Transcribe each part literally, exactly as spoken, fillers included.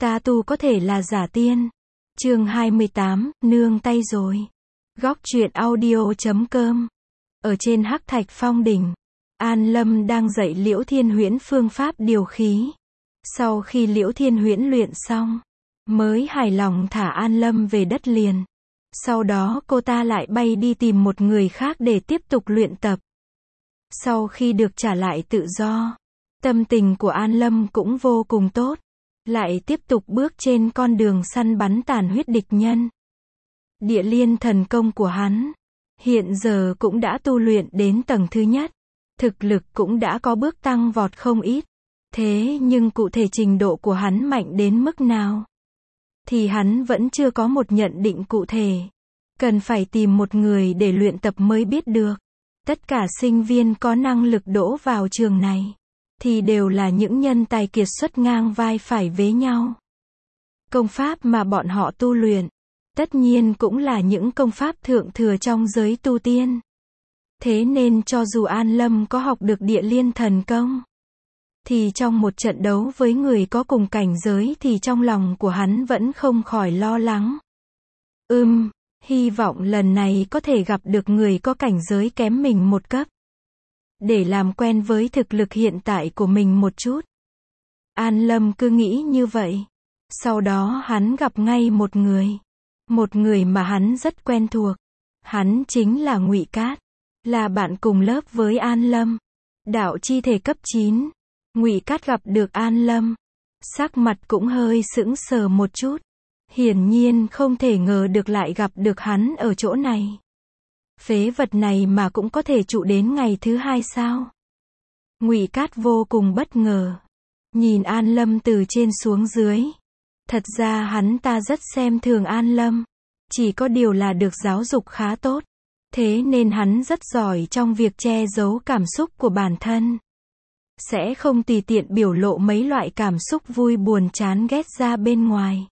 Ta tu có thể là giả tiên. Chương hai mươi tám, nương tay rồi. Góc truyện audio chấm com. Ở trên Hắc Thạch Phong đỉnh, An Lâm đang dạy Liễu Thiên Huyễn phương pháp điều khí. Sau khi Liễu Thiên Huyễn luyện xong, mới hài lòng thả An Lâm về đất liền. Sau đó cô ta lại bay đi tìm một người khác để tiếp tục luyện tập. Sau khi được trả lại tự do, tâm tình của An Lâm cũng vô cùng tốt. Lại tiếp tục bước trên con đường săn bắn tàn huyết địch nhân. Địa liên thần công của hắn, hiện giờ cũng đã tu luyện đến tầng thứ nhất. Thực lực cũng đã có bước tăng vọt không ít. Thế nhưng cụ thể trình độ của hắn mạnh đến mức nào, thì hắn vẫn chưa có một nhận định cụ thể. Cần phải tìm một người để luyện tập mới biết được. Tất cả sinh viên có năng lực đỗ vào trường này, thì đều là những nhân tài kiệt xuất ngang vai phải vế nhau. Công pháp mà bọn họ tu luyện, tất nhiên cũng là những công pháp thượng thừa trong giới tu tiên. Thế nên cho dù An Lâm có học được địa liên thần công, thì trong một trận đấu với người có cùng cảnh giới thì trong lòng của hắn vẫn không khỏi lo lắng. Ừm, hy vọng lần này có thể gặp được người có cảnh giới kém mình một cấp, để làm quen với thực lực hiện tại của mình một chút. An Lâm cứ nghĩ như vậy. Sau đó hắn gặp ngay một người. Một người mà hắn rất quen thuộc. Hắn chính là Ngụy Cát. Là bạn cùng lớp với An Lâm. Đạo chi thể cấp chín. Ngụy Cát gặp được An Lâm, sắc mặt cũng hơi sững sờ một chút. Hiển nhiên không thể ngờ được lại gặp được hắn ở chỗ này. Phế vật này mà cũng có thể trụ đến ngày thứ hai sao? Ngụy Cát vô cùng bất ngờ. Nhìn An Lâm từ trên xuống dưới. Thật ra hắn ta rất xem thường An Lâm. Chỉ có điều là được giáo dục khá tốt. Thế nên hắn rất giỏi trong việc che giấu cảm xúc của bản thân. Sẽ không tùy tiện biểu lộ mấy loại cảm xúc vui buồn chán ghét ra bên ngoài.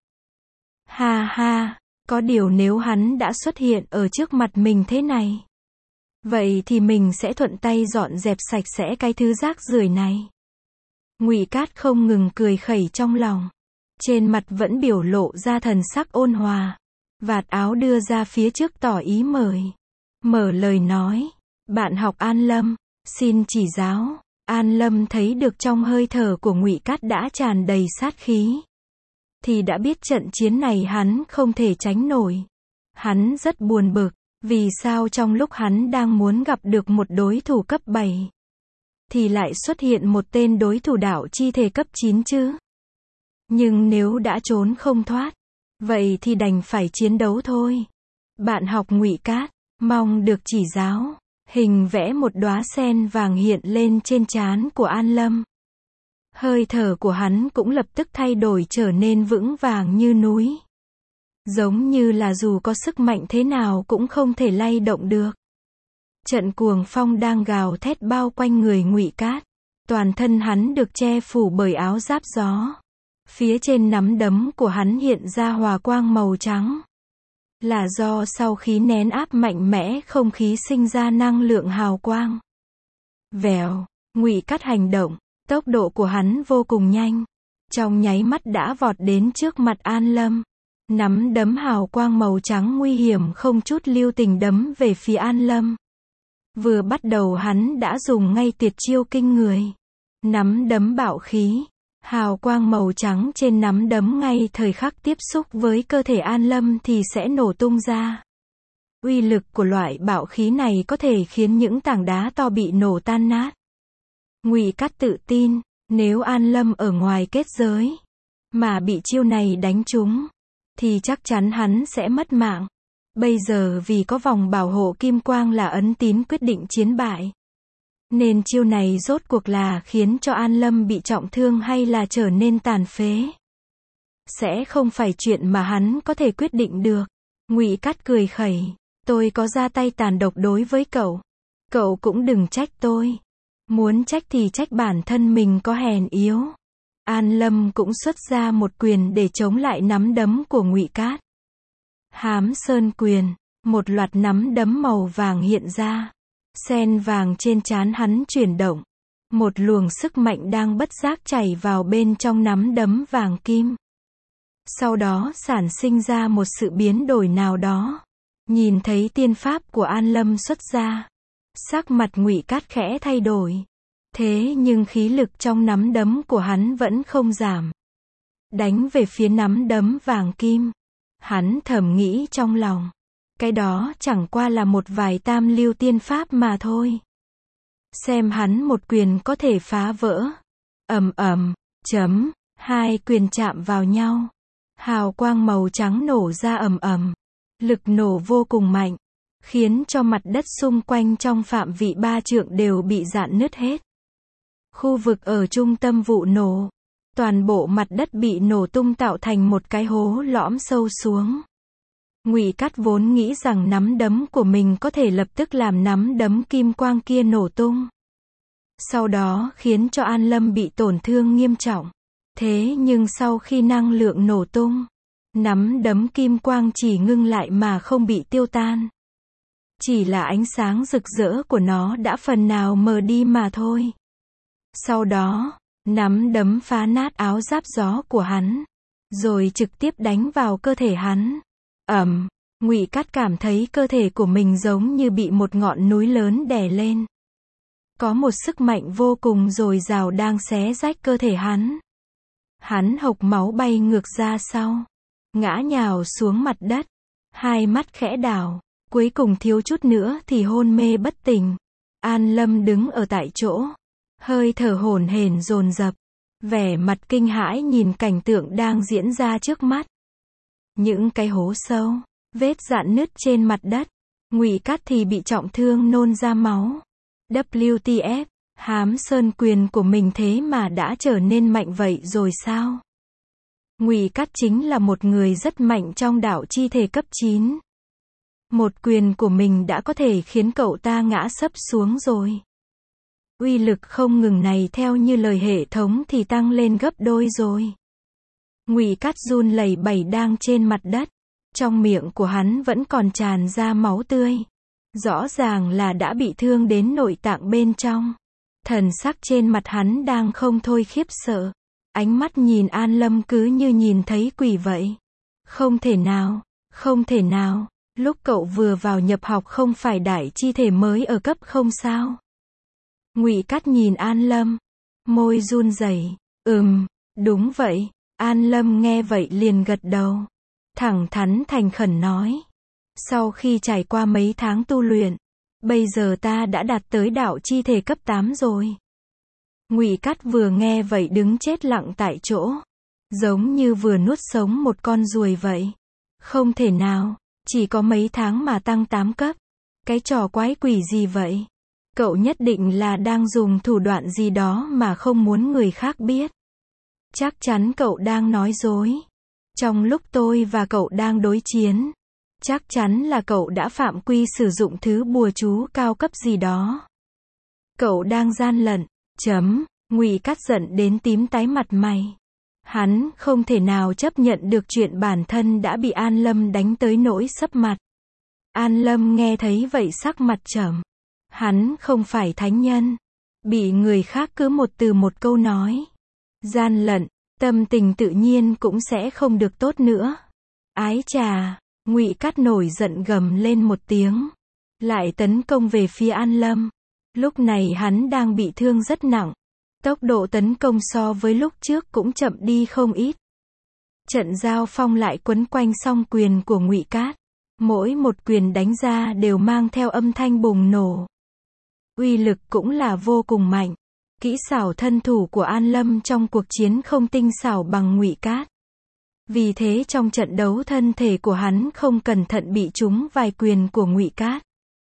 Ha ha, có điều nếu hắn đã xuất hiện ở trước mặt mình thế này, vậy thì mình sẽ thuận tay dọn dẹp sạch sẽ cái thứ rác rưởi này. Ngụy Cát không ngừng cười khẩy trong lòng. Trên mặt vẫn biểu lộ ra thần sắc ôn hòa. Vạt áo đưa ra phía trước tỏ ý mời. Mở lời nói. Bạn học An Lâm, xin chỉ giáo. An Lâm thấy được trong hơi thở của Ngụy Cát đã tràn đầy sát khí, thì đã biết trận chiến này hắn không thể tránh nổi. Hắn rất buồn bực. Vì sao trong lúc hắn đang muốn gặp được một đối thủ cấp bảy, thì lại xuất hiện một tên đối thủ đạo chi thể cấp chín chứ? Nhưng nếu đã trốn không thoát, vậy thì đành phải chiến đấu thôi. Bạn học Ngụy Cát, mong được chỉ giáo. Hình vẽ một đóa sen vàng hiện lên trên trán của An Lâm. Hơi thở của hắn cũng lập tức thay đổi trở nên vững vàng như núi. Giống như là dù có sức mạnh thế nào cũng không thể lay động được. Trận cuồng phong đang gào thét bao quanh người Ngụy Cát. Toàn thân hắn được che phủ bởi áo giáp gió. Phía trên nắm đấm của hắn hiện ra hòa quang màu trắng. Là do sau khi nén áp mạnh mẽ không khí sinh ra năng lượng hào quang. Vèo, Ngụy Cát hành động, tốc độ của hắn vô cùng nhanh. Trong nháy mắt đã vọt đến trước mặt An Lâm. Nắm đấm hào quang màu trắng nguy hiểm không chút lưu tình đấm về phía An Lâm. Vừa bắt đầu hắn đã dùng ngay tuyệt chiêu kinh người. Nắm đấm bạo khí. Hào quang màu trắng trên nắm đấm ngay thời khắc tiếp xúc với cơ thể An Lâm thì sẽ nổ tung ra. Uy lực của loại bạo khí này có thể khiến những tảng đá to bị nổ tan nát. Ngụy Cát tự tin, nếu An Lâm ở ngoài kết giới, mà bị chiêu này đánh trúng, thì chắc chắn hắn sẽ mất mạng. Bây giờ vì có vòng bảo hộ kim quang là ấn tín quyết định chiến bại, nên chiêu này rốt cuộc là khiến cho An Lâm bị trọng thương hay là trở nên tàn phế, sẽ không phải chuyện mà hắn có thể quyết định được. Ngụy Cát cười khẩy. Tôi có ra tay tàn độc đối với cậu. Cậu cũng đừng trách tôi. Muốn trách thì trách bản thân mình có hèn yếu. An Lâm cũng xuất ra một quyền để chống lại nắm đấm của Ngụy Cát. Hám Sơn quyền. Một loạt nắm đấm màu vàng hiện ra. Sen vàng trên trán hắn chuyển động. Một luồng sức mạnh đang bất giác chảy vào bên trong nắm đấm vàng kim. Sau đó sản sinh ra một sự biến đổi nào đó. Nhìn thấy tiên pháp của An Lâm xuất ra, sắc mặt Ngụy Cát khẽ thay đổi. Thế nhưng khí lực trong nắm đấm của hắn vẫn không giảm. Đánh về phía nắm đấm vàng kim. Hắn thầm nghĩ trong lòng. Cái đó chẳng qua là một vài tam lưu tiên pháp mà thôi. Xem hắn một quyền có thể phá vỡ. Ầm ầm, chấm, hai quyền chạm vào nhau. Hào quang màu trắng nổ ra ầm ầm. Lực nổ vô cùng mạnh. Khiến cho mặt đất xung quanh trong phạm vị ba trượng đều bị rạn nứt hết. Khu vực ở trung tâm vụ nổ. Toàn bộ mặt đất bị nổ tung tạo thành một cái hố lõm sâu xuống. Ngụy Cát vốn nghĩ rằng nắm đấm của mình có thể lập tức làm nắm đấm kim quang kia nổ tung. Sau đó khiến cho An Lâm bị tổn thương nghiêm trọng. Thế nhưng sau khi năng lượng nổ tung, nắm đấm kim quang chỉ ngưng lại mà không bị tiêu tan. Chỉ là ánh sáng rực rỡ của nó đã phần nào mờ đi mà thôi. Sau đó, nắm đấm phá nát áo giáp gió của hắn, rồi trực tiếp đánh vào cơ thể hắn. Ầm, Ngụy Cát cảm thấy cơ thể của mình giống như bị một ngọn núi lớn đè lên. Có một sức mạnh vô cùng dồi dào đang xé rách cơ thể hắn. Hắn hộc máu bay ngược ra sau, ngã nhào xuống mặt đất, hai mắt khẽ đảo, cuối cùng thiếu chút nữa thì hôn mê bất tỉnh. An Lâm đứng ở tại chỗ, hơi thở hổn hển dồn dập, vẻ mặt kinh hãi nhìn cảnh tượng đang diễn ra trước mắt. Những cái hố sâu, vết rạn nứt trên mặt đất, Ngụy Cát thì bị trọng thương nôn ra máu. vê kép tê ép, Hám Sơn quyền của mình thế mà đã trở nên mạnh vậy rồi sao? Ngụy Cát chính là một người rất mạnh trong đạo chi thể cấp chín. Một quyền của mình đã có thể khiến cậu ta ngã sấp xuống rồi. Uy lực không ngừng này theo như lời hệ thống thì tăng lên gấp đôi rồi. Ngụy Cát run lẩy bẩy đang trên mặt đất. Trong miệng của hắn vẫn còn tràn ra máu tươi. Rõ ràng là đã bị thương đến nội tạng bên trong. Thần sắc trên mặt hắn đang không thôi khiếp sợ. Ánh mắt nhìn An Lâm cứ như nhìn thấy quỷ vậy. Không thể nào, không thể nào, lúc cậu vừa vào nhập học không phải đại chi thể mới ở cấp không sao? Ngụy Cát nhìn An Lâm, môi run rẩy. Ừm, đúng vậy. An Lâm nghe vậy liền gật đầu. Thẳng thắn thành khẩn nói. Sau khi trải qua mấy tháng tu luyện, bây giờ ta đã đạt tới đạo chi thể cấp tám rồi. Ngụy Cát vừa nghe vậy đứng chết lặng tại chỗ. Giống như vừa nuốt sống một con ruồi vậy. Không thể nào, chỉ có mấy tháng mà tăng tám cấp. Cái trò quái quỷ gì vậy? Cậu nhất định là đang dùng thủ đoạn gì đó mà không muốn người khác biết. Chắc chắn cậu đang nói dối. Trong lúc tôi và cậu đang đối chiến, chắc chắn là cậu đã phạm quy sử dụng thứ bùa chú cao cấp gì đó. Cậu đang gian lận. Chấm. Ngụy Cát giận đến tím tái mặt mày. Hắn không thể nào chấp nhận được chuyện bản thân đã bị An Lâm đánh tới nỗi sấp mặt. An Lâm nghe thấy vậy sắc mặt trầm. Hắn không phải thánh nhân. Bị người khác cứ một từ một câu nói gian lận, tâm tình tự nhiên cũng sẽ không được tốt nữa. Ái chà, Ngụy Cát nổi giận gầm lên một tiếng. Lại tấn công về phía An Lâm. Lúc này hắn đang bị thương rất nặng. Tốc độ tấn công so với lúc trước cũng chậm đi không ít. Trận giao phong lại quấn quanh song quyền của Ngụy Cát. Mỗi một quyền đánh ra đều mang theo âm thanh bùng nổ. Uy lực cũng là vô cùng mạnh. Kỹ xảo thân thủ của An Lâm trong cuộc chiến không tinh xảo bằng Ngụy Cát. Vì thế trong trận đấu thân thể của hắn không cẩn thận bị trúng vài quyền của Ngụy Cát.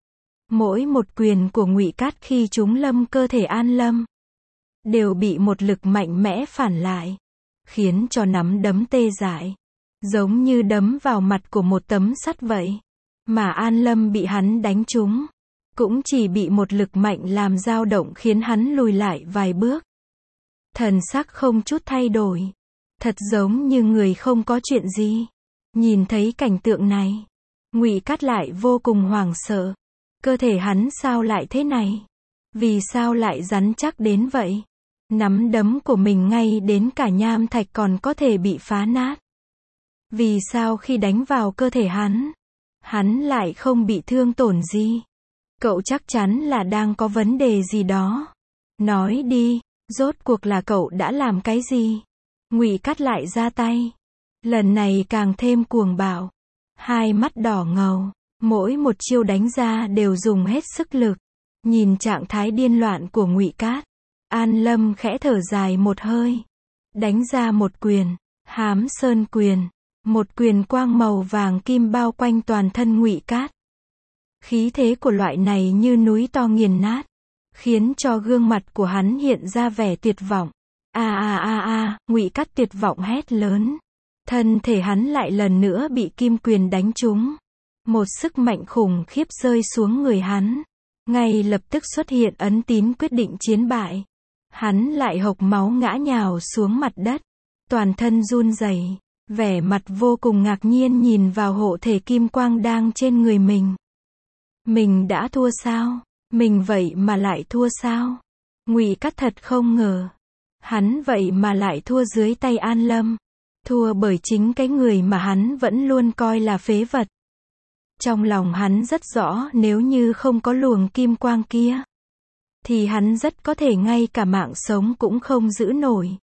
Mỗi một quyền của Ngụy Cát khi trúng lâm cơ thể An Lâm, đều bị một lực mạnh mẽ phản lại, khiến cho nắm đấm tê dại, giống như đấm vào mặt của một tấm sắt vậy. Mà An Lâm bị hắn đánh trúng, cũng chỉ bị một lực mạnh làm dao động khiến hắn lùi lại vài bước. Thần sắc không chút thay đổi, thật giống như người không có chuyện gì. Nhìn thấy cảnh tượng này, Ngụy Cát lại vô cùng hoảng sợ. Cơ thể hắn sao lại thế này? Vì sao lại rắn chắc đến vậy? Nắm đấm của mình ngay đến cả nham thạch còn có thể bị phá nát. Vì sao khi đánh vào cơ thể hắn, hắn lại không bị thương tổn gì? Cậu chắc chắn là đang có vấn đề gì đó. Nói đi, rốt cuộc là cậu đã làm cái gì? Ngụy Cát lại ra tay. Lần này càng thêm cuồng bạo. Hai mắt đỏ ngầu. Mỗi một chiêu đánh ra đều dùng hết sức lực. Nhìn trạng thái điên loạn của Ngụy Cát, An Lâm khẽ thở dài một hơi. Đánh ra một quyền. Hám Sơn quyền. Một quyền quang màu vàng kim bao quanh toàn thân Ngụy Cát. Khí thế của loại này như núi to nghiền nát, khiến cho gương mặt của hắn hiện ra vẻ tuyệt vọng. A a a a, Ngụy Cát tuyệt vọng hét lớn. Thân thể hắn lại lần nữa bị kim quyền đánh trúng. Một sức mạnh khủng khiếp rơi xuống người hắn. Ngay lập tức xuất hiện ấn tín quyết định chiến bại. Hắn lại hộc máu ngã nhào xuống mặt đất. Toàn thân run rẩy, vẻ mặt vô cùng ngạc nhiên nhìn vào hộ thể kim quang đang trên người mình. Mình đã thua sao? Mình vậy mà lại thua sao? Ngụy Cát thật không ngờ. Hắn vậy mà lại thua dưới tay An Lâm. Thua bởi chính cái người mà hắn vẫn luôn coi là phế vật. Trong lòng hắn rất rõ nếu như không có luồng kim quang kia, thì hắn rất có thể ngay cả mạng sống cũng không giữ nổi.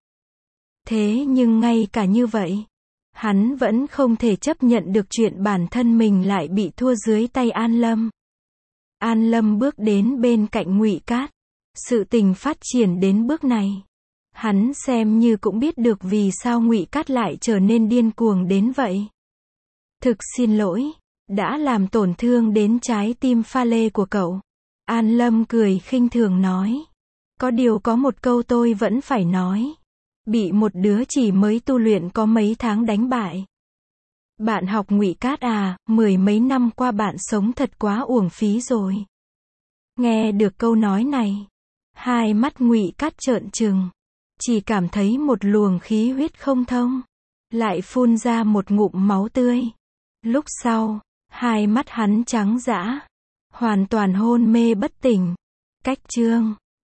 Thế nhưng ngay cả như vậy, hắn vẫn không thể chấp nhận được chuyện bản thân mình lại bị thua dưới tay An Lâm. An Lâm bước đến bên cạnh Ngụy Cát. Sự tình phát triển đến bước này, hắn xem như cũng biết được vì sao Ngụy Cát lại trở nên điên cuồng đến vậy. Thực xin lỗi, đã làm tổn thương đến trái tim pha lê của cậu. An Lâm cười khinh thường nói. Có điều có một câu tôi vẫn phải nói. Bị một đứa chỉ mới tu luyện có mấy tháng đánh bại. Bạn học Ngụy Cát à, mười mấy năm qua bạn sống thật quá uổng phí rồi. Nghe được câu nói này, hai mắt Ngụy Cát trợn trừng, chỉ cảm thấy một luồng khí huyết không thông, lại phun ra một ngụm máu tươi. Lúc sau, hai mắt hắn trắng dã, hoàn toàn hôn mê bất tỉnh. Cách chương